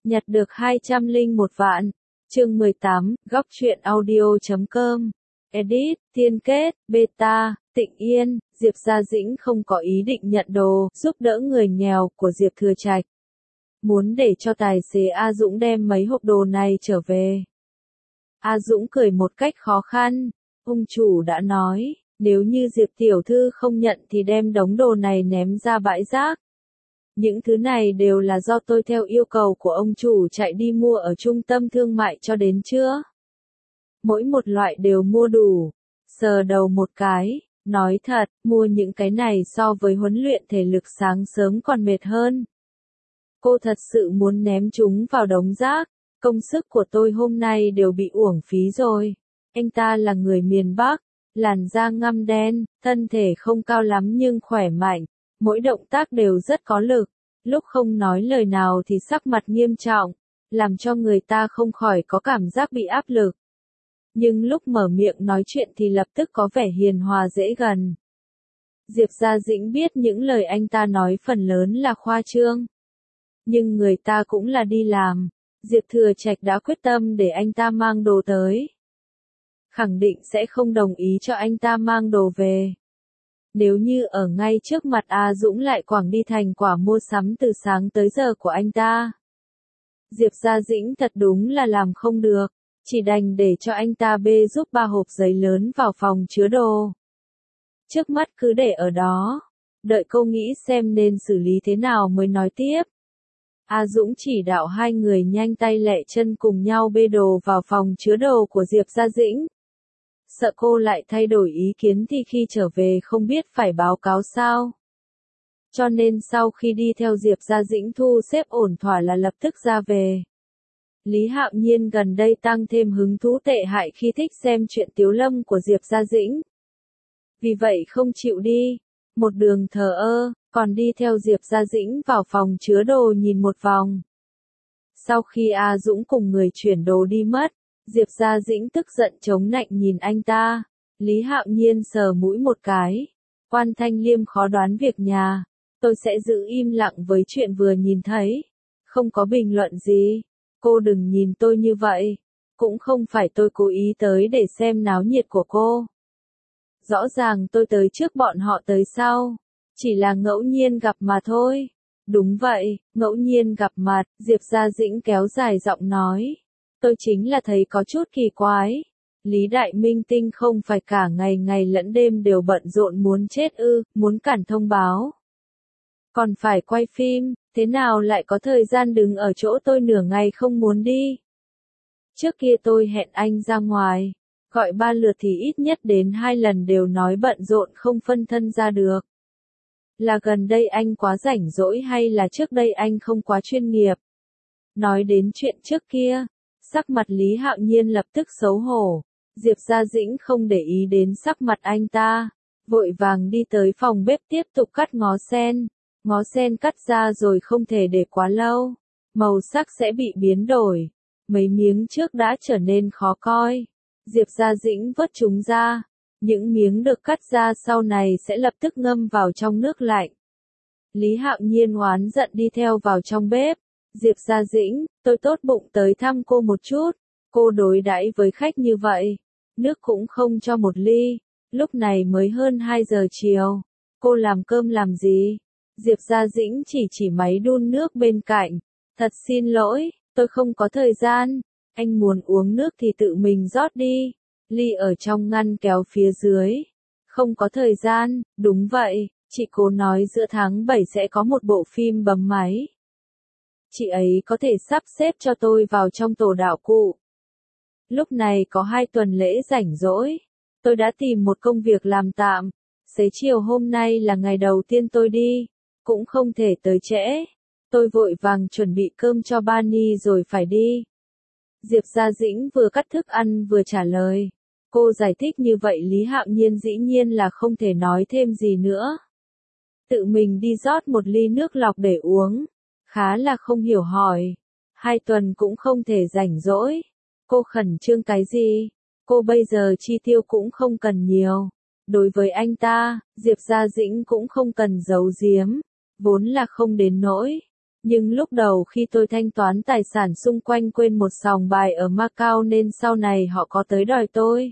Nhặt được 201 vạn. Chương 18, góc truyện audio.com. Edit, Tiên Kết, Beta, Tịnh Yên, Diệp Gia Dĩnh không có ý định nhận đồ, giúp đỡ người nghèo của Diệp Thừa Trạch. Muốn để cho tài xế A Dũng đem mấy hộp đồ này trở về. A Dũng cười một cách khó khăn. Ông chủ đã nói, nếu như Diệp tiểu thư không nhận thì đem đống đồ này ném ra bãi rác. Những thứ này đều là do tôi theo yêu cầu của ông chủ chạy đi mua ở trung tâm thương mại cho đến trưa. Mỗi một loại đều mua đủ. Sờ đầu một cái, nói thật, mua những cái này so với huấn luyện thể lực sáng sớm còn mệt hơn. Cô thật sự muốn ném chúng vào đống rác, công sức của tôi hôm nay đều bị uổng phí rồi. Anh ta là người miền Bắc, làn da ngăm đen, thân thể không cao lắm nhưng khỏe mạnh, mỗi động tác đều rất có lực, lúc không nói lời nào thì sắc mặt nghiêm trọng, làm cho người ta không khỏi có cảm giác bị áp lực. Nhưng lúc mở miệng nói chuyện thì lập tức có vẻ hiền hòa dễ gần. Diệp Gia Dĩnh biết những lời anh ta nói phần lớn là khoa trương. Nhưng người ta cũng là đi làm, Diệp Thừa Trạch đã quyết tâm để anh ta mang đồ tới. Khẳng định sẽ không đồng ý cho anh ta mang đồ về. Nếu như ở ngay trước mặt A Dũng lại quẳng đi thành quả mua sắm từ sáng tới giờ của anh ta. Diệp Gia Dĩnh thật đúng là làm không được, chỉ đành để cho anh ta bê giúp 3 hộp giấy lớn vào phòng chứa đồ. Trước mắt cứ để ở đó, đợi cô nghĩ xem nên xử lý thế nào mới nói tiếp. A Dũng chỉ đạo hai người nhanh tay lẹ chân cùng nhau bê đồ vào phòng chứa đồ của Diệp Gia Dĩnh. Sợ cô lại thay đổi ý kiến thì khi trở về không biết phải báo cáo sao. Cho nên sau khi đi theo Diệp Gia Dĩnh thu xếp ổn thỏa là lập tức ra về. Lý Hạo Nhiên gần đây tăng thêm hứng thú tệ hại khi thích xem chuyện Tiếu Lâm của Diệp Gia Dĩnh. Vì vậy không chịu đi, một đường thờ ơ, còn đi theo Diệp Gia Dĩnh vào phòng chứa đồ nhìn một vòng. Sau khi A Dũng cùng người chuyển đồ đi mất, Diệp Gia Dĩnh tức giận chống nạnh nhìn anh ta. Lý Hạo Nhiên sờ mũi một cái. Quan Thanh Liêm khó đoán việc nhà. Tôi sẽ giữ im lặng với chuyện vừa nhìn thấy. Không có bình luận gì. Cô đừng nhìn tôi như vậy. Cũng không phải tôi cố ý tới để xem náo nhiệt của cô. Rõ ràng tôi tới trước bọn họ tới sau. Chỉ là ngẫu nhiên gặp mà thôi. Đúng vậy, ngẫu nhiên gặp mặt, Diệp Gia Dĩnh kéo dài giọng nói. Tôi chính là thấy có chút kỳ quái. Lý Đại Minh Tinh không phải cả ngày ngày lẫn đêm đều bận rộn muốn chết ư, muốn cản thông báo. Còn phải quay phim, thế nào lại có thời gian đứng ở chỗ tôi nửa ngày không muốn đi. Trước kia tôi hẹn anh ra ngoài, gọi 3 lượt thì ít nhất đến 2 lần đều nói bận rộn không phân thân ra được. Là gần đây anh quá rảnh rỗi hay là trước đây anh không quá chuyên nghiệp? Nói đến chuyện trước kia, sắc mặt Lý Hạo Nhiên lập tức xấu hổ. Diệp Gia Dĩnh không để ý đến sắc mặt anh ta, vội vàng đi tới phòng bếp tiếp tục cắt ngó sen. Ngó sen cắt ra rồi không thể để quá lâu, màu sắc sẽ bị biến đổi. Mấy miếng trước đã trở nên khó coi. Diệp Gia Dĩnh vớt chúng ra. Những miếng được cắt ra sau này sẽ lập tức ngâm vào trong nước lạnh. Lý Hạo Nhiên oán giận đi theo vào trong bếp. Diệp Gia Dĩnh, tôi tốt bụng tới thăm cô một chút. Cô đối đãi với khách như vậy. Nước cũng không cho một ly. Lúc này mới hơn 2 giờ chiều. Cô làm cơm làm gì? Diệp Gia Dĩnh chỉ máy đun nước bên cạnh. Thật xin lỗi, tôi không có thời gian. Anh muốn uống nước thì tự mình rót đi. Ly ở trong ngăn kéo phía dưới. Không có thời gian, đúng vậy, chị cố nói giữa tháng 7 sẽ có một bộ phim bấm máy. Chị ấy có thể sắp xếp cho tôi vào trong tổ đạo cụ. Lúc này có 2 tuần lễ rảnh rỗi. Tôi đã tìm một công việc làm tạm. Xế chiều hôm nay là ngày đầu tiên tôi đi. Cũng không thể tới trễ. Tôi vội vàng chuẩn bị cơm cho Bani rồi phải đi. Diệp Gia Dĩnh vừa cắt thức ăn vừa trả lời. Cô giải thích như vậy Lý Hạo Nhiên dĩ nhiên là không thể nói thêm gì nữa. Tự mình đi rót một ly nước lọc để uống. Khá là không hiểu hỏi. 2 tuần cũng không thể rảnh rỗi. Cô khẩn trương cái gì? Cô bây giờ chi tiêu cũng không cần nhiều. Đối với anh ta, Diệp Gia Dĩnh cũng không cần giấu giếm. Vốn là không đến nỗi. Nhưng lúc đầu khi tôi thanh toán tài sản xung quanh quên một sòng bài ở Macau nên sau này họ có tới đòi tôi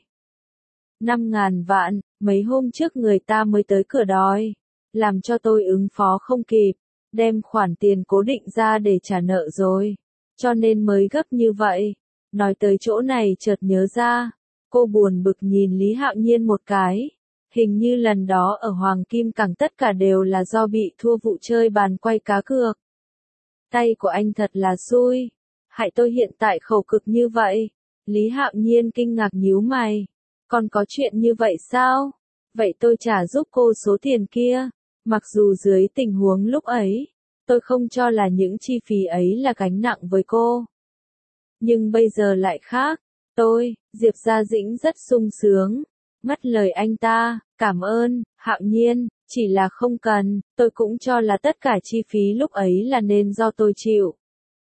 5.000 vạn, mấy hôm trước người ta mới tới cửa đòi, làm cho tôi ứng phó không kịp, đem khoản tiền cố định ra để trả nợ rồi, cho nên mới gấp như vậy. Nói tới chỗ này chợt nhớ ra, cô buồn bực nhìn Lý Hạo Nhiên một cái. Hình như lần đó ở Hoàng Kim Cảng tất cả đều là do bị thua vụ chơi bàn quay cá cược. Tay của anh thật là xui, hại tôi hiện tại khổ cực như vậy. Lý Hạo Nhiên kinh ngạc nhíu mày. Còn có chuyện như vậy sao? Vậy tôi trả giúp cô số tiền kia. Mặc dù dưới tình huống lúc ấy, tôi không cho là những chi phí ấy là gánh nặng với cô. Nhưng bây giờ lại khác. Diệp Gia Dĩnh rất sung sướng. Ngắt lời anh ta, cảm ơn, Hạo Nhiên, chỉ là không cần, tôi cũng cho là tất cả chi phí lúc ấy là nên do tôi chịu.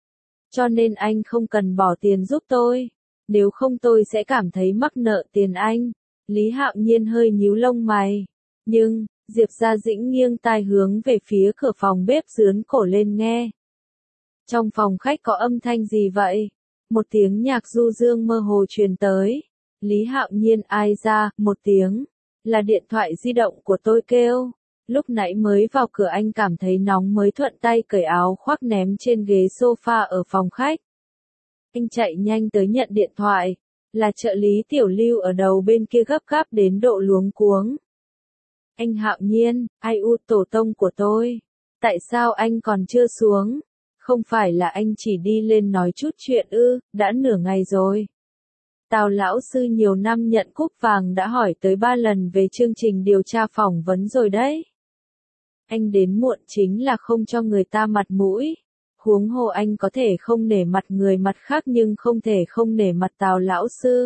Cho nên anh không cần bỏ tiền giúp tôi, nếu không tôi sẽ cảm thấy mắc nợ tiền anh. Lý Hạo Nhiên hơi nhíu lông mày, nhưng, Diệp Gia Dĩnh nghiêng tai hướng về phía cửa phòng bếp dướn cổ lên nghe. Trong phòng khách có âm thanh gì vậy? Một tiếng nhạc du dương mơ hồ truyền tới. Lý Hạo Nhiên ai ra, một tiếng, là điện thoại di động của tôi kêu. Lúc nãy mới vào cửa anh cảm thấy nóng mới thuận tay cởi áo khoác ném trên ghế sofa ở phòng khách. Anh chạy nhanh tới nhận điện thoại, là trợ lý Tiểu Lưu ở đầu bên kia gấp gáp đến độ luống cuống. Anh Hạo Nhiên, ai u tổ tông của tôi, tại sao anh còn chưa xuống? Không phải là anh chỉ đi lên nói chút chuyện ư, đã nửa ngày rồi. Tào lão sư nhiều năm nhận cúp vàng đã hỏi tới 3 lần về chương trình điều tra phỏng vấn rồi đấy. Anh đến muộn chính là không cho người ta mặt mũi. Huống hồ anh có thể không nể mặt người mặt khác nhưng không thể không nể mặt Tào lão sư.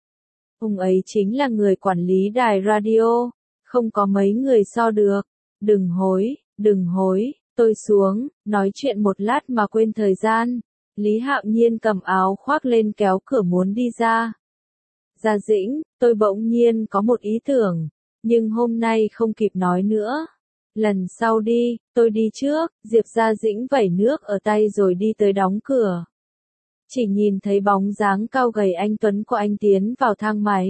Ông ấy chính là người quản lý đài radio, không có mấy người so được. Đừng hối, tôi xuống, nói chuyện một lát mà quên thời gian. Lý Hạo Nhiên cầm áo khoác lên kéo cửa muốn đi ra. Gia Dĩnh, tôi bỗng nhiên có một ý tưởng, nhưng hôm nay không kịp nói nữa. Lần sau đi, tôi đi trước. Diệp Gia Dĩnh vẩy nước ở tay rồi đi tới đóng cửa. Chỉ nhìn thấy bóng dáng cao gầy anh tuấn của anh tiến vào thang máy.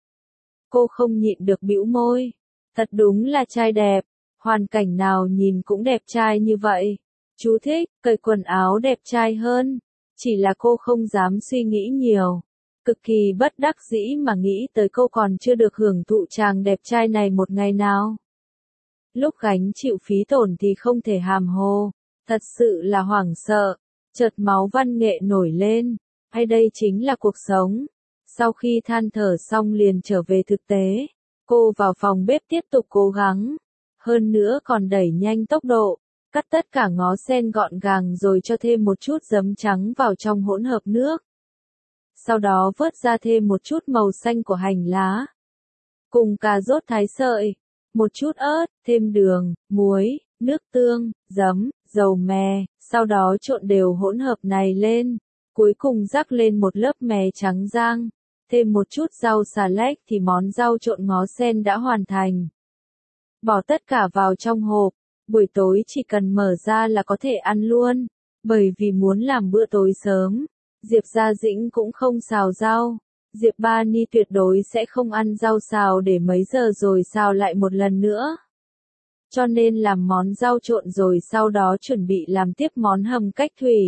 Cô không nhịn được bĩu môi. Thật đúng là trai đẹp, hoàn cảnh nào nhìn cũng đẹp trai như vậy. Chú thích, cởi quần áo đẹp trai hơn. Chỉ là cô không dám suy nghĩ nhiều. Cực kỳ bất đắc dĩ mà nghĩ tới cô còn chưa được hưởng thụ chàng đẹp trai này một ngày nào. Lúc gánh chịu phí tổn thì không thể hàm hồ. Thật sự là hoảng sợ. Chợt máu văn nghệ nổi lên. Hay đây chính là cuộc sống. Sau khi than thở xong liền trở về thực tế. Cô vào phòng bếp tiếp tục cố gắng. Hơn nữa còn đẩy nhanh tốc độ. Cắt tất cả ngó sen gọn gàng rồi cho thêm một chút giấm trắng vào trong hỗn hợp nước. Sau đó vớt ra thêm một chút màu xanh của hành lá. Cùng cà rốt thái sợi. Một chút ớt, thêm đường, muối, nước tương, giấm, dầu mè. Sau đó trộn đều hỗn hợp này lên. Cuối cùng rắc lên một lớp mè trắng rang. Thêm một chút rau xà lách thì món rau trộn ngó sen đã hoàn thành. Bỏ tất cả vào trong hộp. Buổi tối chỉ cần mở ra là có thể ăn luôn. Bởi vì muốn làm bữa tối sớm, Diệp Gia Dĩnh cũng không xào rau. Diệp Ba Ni tuyệt đối sẽ không ăn rau xào để mấy giờ rồi xào lại một lần nữa. Cho nên làm món rau trộn rồi sau đó chuẩn bị làm tiếp món hầm cách thủy.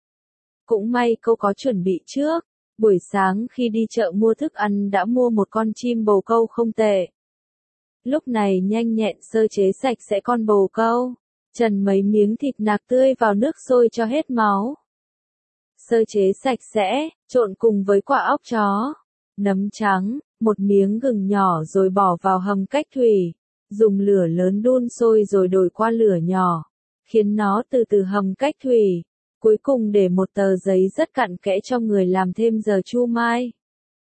Cũng may cô có chuẩn bị trước. Buổi sáng khi đi chợ mua thức ăn đã mua một con chim bồ câu không tệ. Lúc này nhanh nhẹn sơ chế sạch sẽ con bồ câu, trần mấy miếng thịt nạc tươi vào nước sôi cho hết máu. Sơ chế sạch sẽ, trộn cùng với quả óc chó, nấm trắng, một miếng gừng nhỏ rồi bỏ vào hầm cách thủy, dùng lửa lớn đun sôi rồi đổi qua lửa nhỏ, khiến nó từ từ hầm cách thủy. Cuối cùng để một tờ giấy rất cặn kẽ cho người làm thêm giờ chu mai.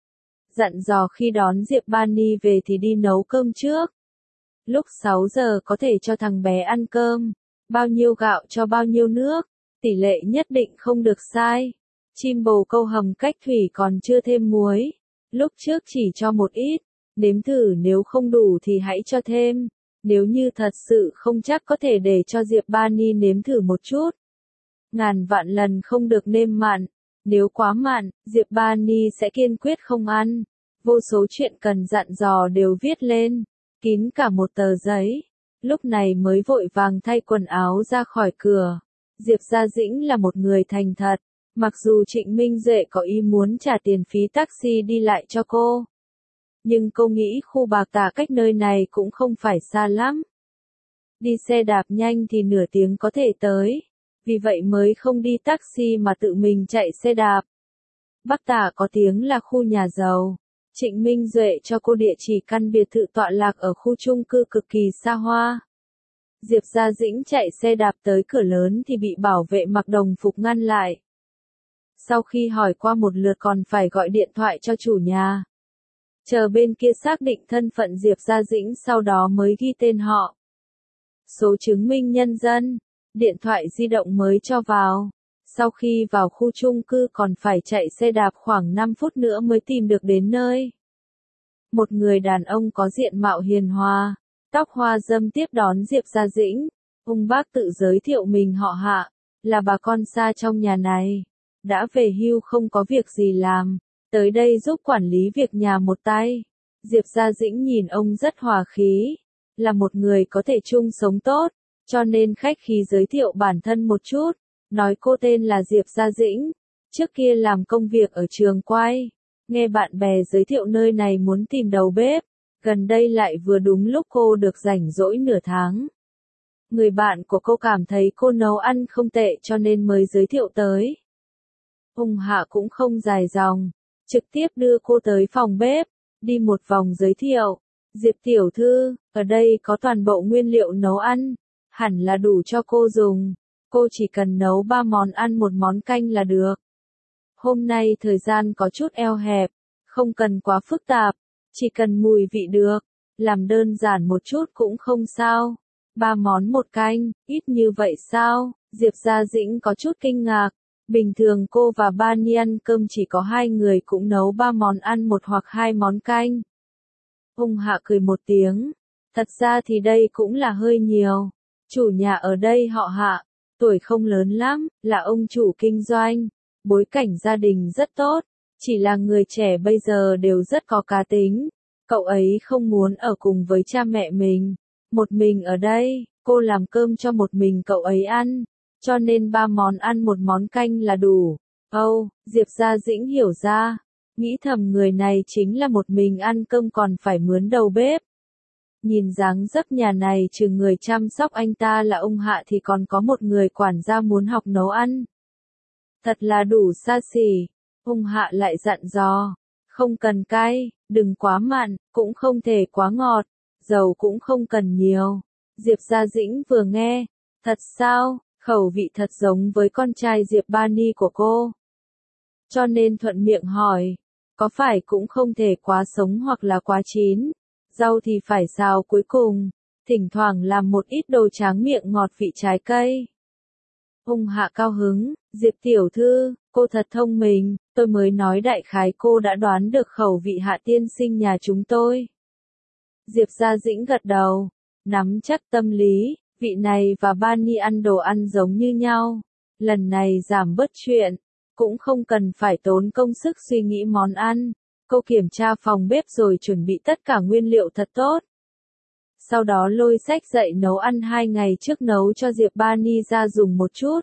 Dặn dò khi đón Diệp Ba Ni về thì đi nấu cơm trước. Lúc 6 giờ có thể cho thằng bé ăn cơm. Bao nhiêu gạo cho bao nhiêu nước. Tỷ lệ nhất định không được sai. Chim bồ câu hầm cách thủy còn chưa thêm muối. Lúc trước chỉ cho một ít. Nếm thử nếu không đủ thì hãy cho thêm. Nếu như thật sự không chắc có thể để cho Diệp Ba Ni nếm thử một chút. ngàn vạn lần không được nêm mặn. Nếu quá mặn, Diệp Ba Ni sẽ kiên quyết không ăn. Vô số chuyện cần dặn dò đều viết lên, kín cả một tờ giấy. Lúc này mới vội vàng thay quần áo ra khỏi cửa. Diệp Gia Dĩnh là một người thành thật. Mặc dù Trịnh Minh Duệ có ý muốn trả tiền phí taxi đi lại cho cô, nhưng cô nghĩ khu Bạc Tà cách nơi này cũng không phải xa lắm. Đi xe đạp nhanh thì nửa tiếng có thể tới. Vì vậy mới không đi taxi mà tự mình chạy xe đạp. Bắc Tà có tiếng là khu nhà giàu. Trịnh Minh Duệ cho cô địa chỉ căn biệt thự tọa lạc ở khu chung cư cực kỳ xa hoa. Diệp Gia Dĩnh chạy xe đạp tới cửa lớn thì bị bảo vệ mặc đồng phục ngăn lại. Sau khi hỏi qua một lượt còn phải gọi điện thoại cho chủ nhà. Chờ bên kia xác định thân phận Diệp Gia Dĩnh sau đó mới ghi tên họ. Số chứng minh nhân dân, điện thoại di động mới cho vào. Sau khi vào khu chung cư còn phải chạy xe đạp khoảng 5 phút nữa mới tìm được đến nơi. Một người đàn ông có diện mạo hiền hòa, tóc hoa râm tiếp đón Diệp Gia Dĩnh. Ông bác tự giới thiệu mình họ Hạ, là bà con xa trong nhà này. Đã về hưu không có việc gì làm, tới đây giúp quản lý việc nhà một tay. Diệp Gia Dĩnh nhìn ông rất hòa khí, là một người có thể chung sống tốt, cho nên khách khí giới thiệu bản thân một chút, nói cô tên là Diệp Gia Dĩnh, trước kia làm công việc ở trường quay, nghe bạn bè giới thiệu nơi này muốn tìm đầu bếp, gần đây lại vừa đúng lúc cô được rảnh rỗi nửa tháng. Người bạn của cô cảm thấy cô nấu ăn không tệ cho nên mới giới thiệu tới. Ông Hạ cũng không dài dòng, trực tiếp đưa cô tới phòng bếp, đi một vòng giới thiệu. Diệp tiểu thư, ở đây có toàn bộ nguyên liệu nấu ăn, hẳn là đủ cho cô dùng. Cô chỉ cần nấu 3 món ăn một món canh là được. Hôm nay thời gian có chút eo hẹp, không cần quá phức tạp, chỉ cần mùi vị được, làm đơn giản một chút cũng không sao. 3 món một canh, ít như vậy sao? Diệp Gia Dĩnh có chút kinh ngạc. Bình thường cô và Ba Ni ăn cơm chỉ có 2 người cũng nấu 3 món ăn một hoặc 2 món canh. Ông Hạ cười một tiếng. Thật ra thì đây cũng là hơi nhiều. Chủ nhà ở đây họ Hạ, tuổi không lớn lắm, là ông chủ kinh doanh. Bối cảnh gia đình rất tốt, chỉ là người trẻ bây giờ đều rất có cá tính. Cậu ấy không muốn ở cùng với cha mẹ mình. Một mình ở đây, cô làm cơm cho một mình cậu ấy ăn. Cho nên 3 món ăn một món canh là đủ. Diệp Gia Dĩnh hiểu ra. Nghĩ thầm người này chính là một mình ăn cơm còn phải mướn đầu bếp. Nhìn dáng dấp nhà này trừ người chăm sóc anh ta là ông Hạ thì còn có một người quản gia muốn học nấu ăn. Thật là đủ xa xỉ. Ông Hạ lại dặn dò. Không cần cay, đừng quá mặn, cũng không thể quá ngọt. Dầu cũng không cần nhiều. Diệp Gia Dĩnh vừa nghe. Thật sao? Khẩu vị thật giống với con trai Diệp Ba Ni của cô. Cho nên thuận miệng hỏi, có phải cũng không thể quá sống hoặc là quá chín, rau thì phải xào cuối cùng, thỉnh thoảng làm một ít đồ tráng miệng ngọt vị trái cây. Ông Hạ cao hứng, Diệp tiểu thư, cô thật thông minh, tôi mới nói đại khái cô đã đoán được khẩu vị Hạ tiên sinh nhà chúng tôi. Diệp Gia Dĩnh gật đầu, nắm chắc tâm lý. Vị này và Ba Ni ăn đồ ăn giống như nhau. Lần này giảm bớt chuyện, cũng không cần phải tốn công sức suy nghĩ món ăn. Cô kiểm tra phòng bếp rồi chuẩn bị tất cả nguyên liệu thật tốt. Sau đó lôi sách dậy nấu ăn 2 ngày trước nấu cho Diệp Ba Ni ra dùng một chút.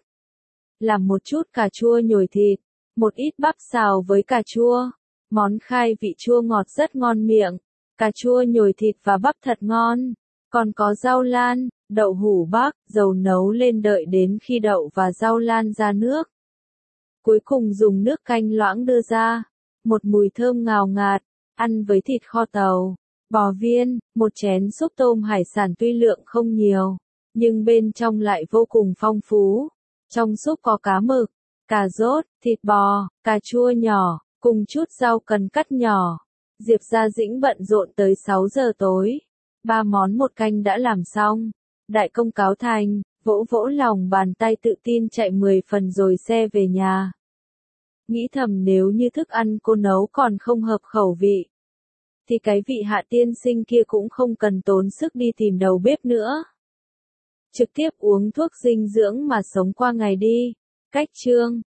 Làm một chút cà chua nhồi thịt, một ít bắp xào với cà chua. Món khai vị chua ngọt rất ngon miệng. Cà chua nhồi thịt và bắp thật ngon. Còn có rau lan, đậu hũ bắc, dầu nấu lên đợi đến khi đậu và rau lan ra nước. Cuối cùng dùng nước canh loãng đưa ra. Một mùi thơm ngào ngạt, ăn với thịt kho tàu, bò viên, một chén súp tôm hải sản tuy lượng không nhiều, nhưng bên trong lại vô cùng phong phú. Trong súp có cá mực, cà rốt, thịt bò, cà chua nhỏ, cùng chút rau cần cắt nhỏ. Diệp Gia Dĩnh bận rộn tới 6 giờ tối. 3 món một canh đã làm xong. Đại công cáo thành, vỗ vỗ lòng bàn tay tự tin chạy 10 phần rồi xe về nhà. Nghĩ thầm nếu như thức ăn cô nấu còn không hợp khẩu vị, thì cái vị Hạ tiên sinh kia cũng không cần tốn sức đi tìm đầu bếp nữa. Trực tiếp uống thuốc dinh dưỡng mà sống qua ngày đi. Cách chương